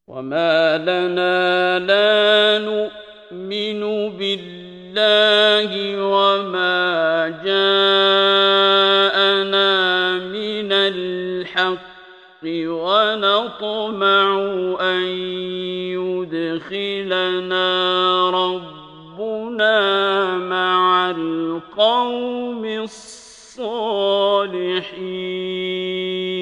وما لنا لا نؤمن بالله وما جاءنا من الحق ونطمع أن يدخلنا ربنا مع القوم الصالحين.